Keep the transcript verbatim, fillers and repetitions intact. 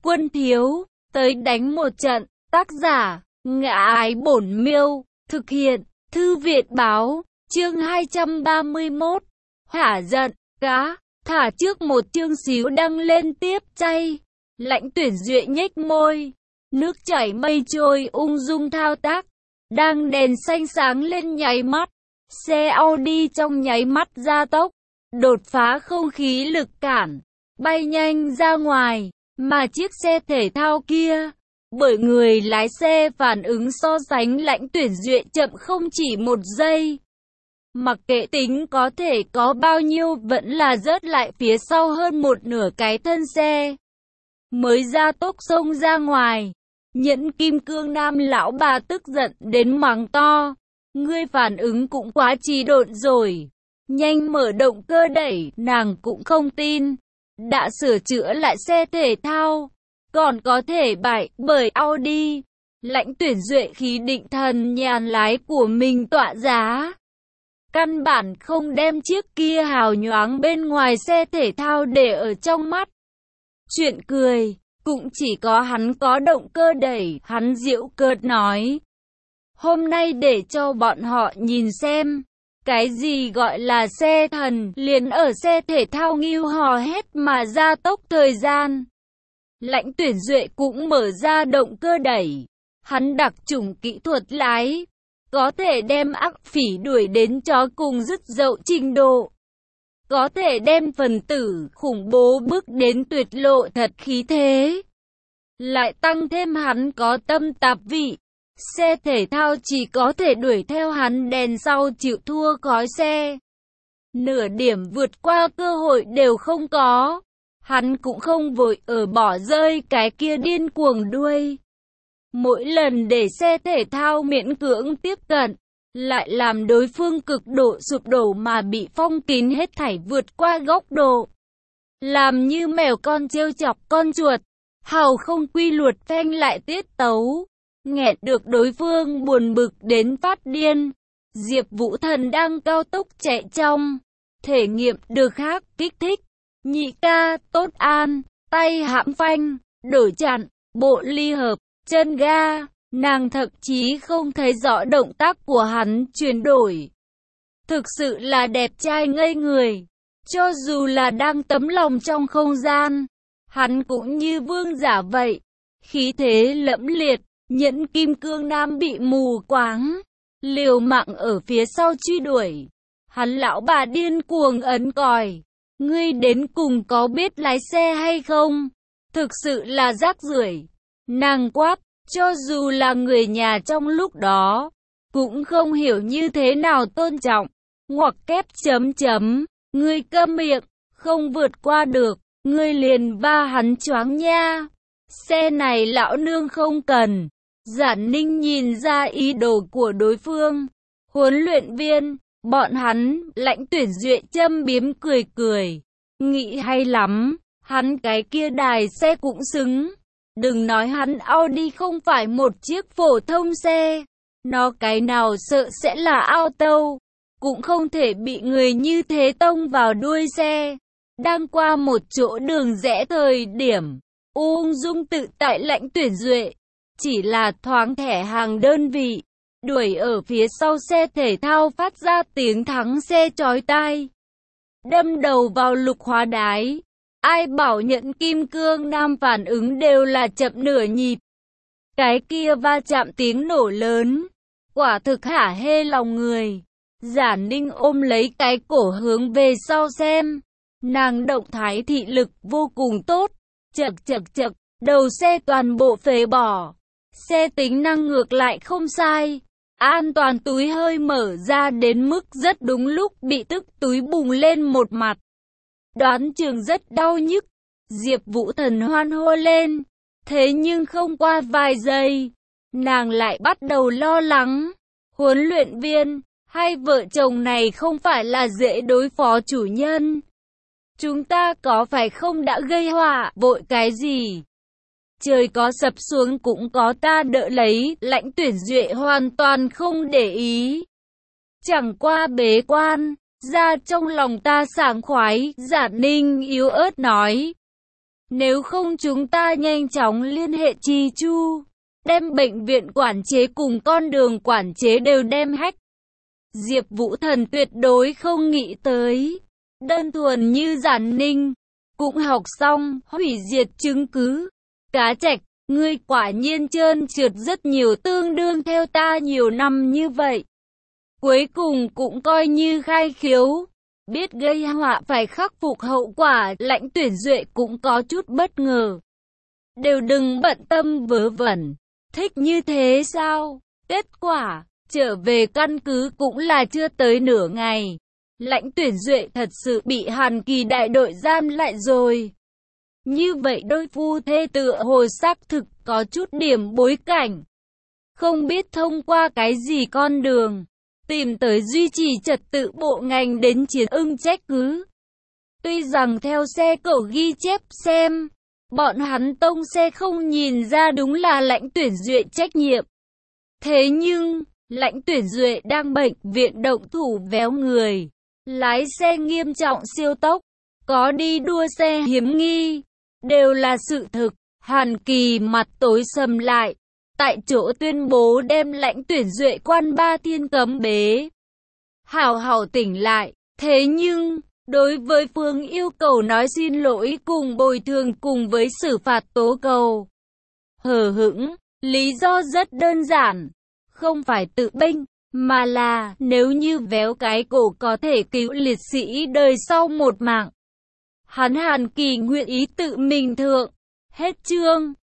Quân thiếu, tới đánh một trận. Tác giả, Ngã Ái Bổn Miêu. Thực hiện, Thư Viện Báo. Chương hai trăm ba mươi mốt. Hả giận, cá. Thả trước một chương xíu đăng lên tiếp chay. Lãnh Tuyển Duệ nhếch môi. Nước chảy mây trôi ung dung thao tác. Đang đèn xanh sáng lên nháy mắt. Xe Audi trong nháy mắt gia tốc. Đột phá không khí lực cản. Bay nhanh ra ngoài. Mà chiếc xe thể thao kia, bởi người lái xe phản ứng so sánh Lãnh Tuyển Duệ chậm không chỉ một giây. Mặc kệ tính có thể có bao nhiêu vẫn là rớt lại phía sau hơn một nửa cái thân xe. Mới ra tốc xông ra ngoài. Nhẫn Kim Cương Nam lão bà tức giận đến mắng to. Ngươi phản ứng cũng quá trì độn rồi. Nhanh mở động cơ đẩy, nàng cũng không tin. Đã sửa chữa lại xe thể thao, còn có thể bại bởi Audi. Lãnh Tuyển Duệ khí định thần nhàn lái của mình tỏa giá. Căn bản không đem chiếc kia hào nhoáng bên ngoài xe thể thao để ở trong mắt. Chuyện cười, cũng chỉ có hắn có động cơ đẩy, hắn giễu cợt nói. Hôm nay để cho bọn họ nhìn xem. Cái gì gọi là xe thần, liền ở xe thể thao nghiêu hò hét mà gia tốc thời gian. Lãnh Tuyển Duệ cũng mở ra động cơ đẩy. Hắn đặc chủng kỹ thuật lái, có thể đem ác phỉ đuổi đến chó cùng dứt dậu trình độ. Có thể đem phần tử khủng bố bước đến tuyệt lộ thật khí thế. Lại tăng thêm hắn có tâm tạp vị. Xe thể thao chỉ có thể đuổi theo hắn đèn sau chịu thua cói xe. Nửa điểm vượt qua cơ hội đều không có. Hắn cũng không vội ở bỏ rơi cái kia điên cuồng đuôi. Mỗi lần để xe thể thao miễn cưỡng tiếp cận, lại làm đối phương cực độ sụp đổ mà bị phong kín hết thảy vượt qua góc độ. Làm như mèo con trêu chọc con chuột, hào không quy luật phanh lại tiết tấu. Nghẹn được đối phương buồn bực đến phát điên. Diệp Vũ Thần đang cao tốc chạy trong. Thể nghiệm được khác kích thích. Nhị ca, tốt an, tay hãm phanh, đổi chặn, bộ ly hợp, chân ga. Nàng thậm chí không thấy rõ động tác của hắn chuyển đổi. Thực sự là đẹp trai ngây người. Cho dù là đang tấm lòng trong không gian, hắn cũng như vương giả vậy. Khí thế lẫm liệt. Nhẫn Kim Cương Nam bị mù quáng, liều mạng ở phía sau truy đuổi. Hắn lão bà điên cuồng ấn còi. Ngươi đến cùng có biết lái xe hay không? Thực sự là rác rưởi. Nàng quát, cho dù là người nhà trong lúc đó, cũng không hiểu như thế nào tôn trọng. Ngoặc kép chấm chấm, ngươi câm miệng, không vượt qua được, ngươi liền va hắn choáng nha. Xe này lão nương không cần. Giản Ninh nhìn ra ý đồ của đối phương. Huấn luyện viên, bọn hắn, Lãnh Tuyển Duệ châm biếm cười cười. Nghĩ hay lắm, hắn cái kia đài xe cũng xứng. Đừng nói hắn Audi không phải một chiếc phổ thông xe. Nó cái nào sợ sẽ là auto. Cũng không thể bị người như thế tông vào đuôi xe. Đang qua một chỗ đường rẽ thời điểm, ung dung tự tại Lãnh Tuyển Duệ. Chỉ là thoáng thẻ hàng đơn vị, đuổi ở phía sau xe thể thao phát ra tiếng thắng xe chói tai. Đâm đầu vào lục hóa đái. Ai bảo Nhẫn Kim Cương Nam phản ứng đều là chậm nửa nhịp. Cái kia va chạm tiếng nổ lớn. Quả thực hả hê lòng người. Giản Ninh ôm lấy cái cổ hướng về sau xem. Nàng động thái thị lực vô cùng tốt. Chật chật chật, đầu xe toàn bộ phế bỏ. Xe tính năng ngược lại không sai. An toàn túi hơi mở ra đến mức rất đúng lúc bị tức túi bùng lên một mặt. Đoán chừng rất đau nhức. Diệp Vũ Thần hoan hô lên. Thế nhưng không qua vài giây, nàng lại bắt đầu lo lắng. Huấn luyện viên, hai vợ chồng này không phải là dễ đối phó chủ nhân. Chúng ta có phải không đã gây họa vội cái gì? Trời có sập xuống cũng có ta đỡ lấy. Lãnh Tuyển Duệ hoàn toàn không để ý. Chẳng qua bế quan, ra trong lòng ta sảng khoái. Giản Ninh yếu ớt nói. Nếu không chúng ta nhanh chóng liên hệ Chi Chu, đem bệnh viện quản chế cùng con đường quản chế đều đem hack. Diệp Vũ Thần tuyệt đối không nghĩ tới. Đơn thuần như Giản Ninh, cũng học xong, hủy diệt chứng cứ. Cá Trạch, ngươi quả nhiên trơn trượt rất nhiều, tương đương theo ta nhiều năm như vậy. Cuối cùng cũng coi như khai khiếu. Biết gây họa phải khắc phục hậu quả, Lãnh Tuyển Duệ cũng có chút bất ngờ. Đều đừng bận tâm vớ vẩn. Thích như thế sao? Kết quả, trở về căn cứ cũng là chưa tới nửa ngày. Lãnh Tuyển Duệ thật sự bị Hàn Kỳ đại đội giam lại rồi. Như vậy đôi phu thê tựa hồ xác thực có chút điểm bối cảnh. Không biết thông qua cái gì con đường, tìm tới duy trì trật tự bộ ngành đến Chiến Ưng trách cứ. Tuy rằng theo xe cậu ghi chép xem, bọn hắn tông xe không nhìn ra đúng là Lãnh Tuyển Duệ trách nhiệm. Thế nhưng, Lãnh Tuyển Duệ đang bệnh viện động thủ véo người, lái xe nghiêm trọng siêu tốc, có đi đua xe hiếm nghi, đều là sự thực. Hàn Kỳ mặt tối sầm lại, tại chỗ tuyên bố đem Lãnh Tuyển Duệ quan ba thiên cấm bế. Hảo hảo tỉnh lại, thế nhưng, đối với Phương yêu cầu nói xin lỗi cùng bồi thường cùng với xử phạt tố cầu. Hờ hững, lý do rất đơn giản, không phải tự bênh, mà là nếu như véo cái cổ có thể cứu liệt sĩ đời sau một mạng. Hắn Hàn Kỳ nguyện ý tự mình thượng. Hết chương.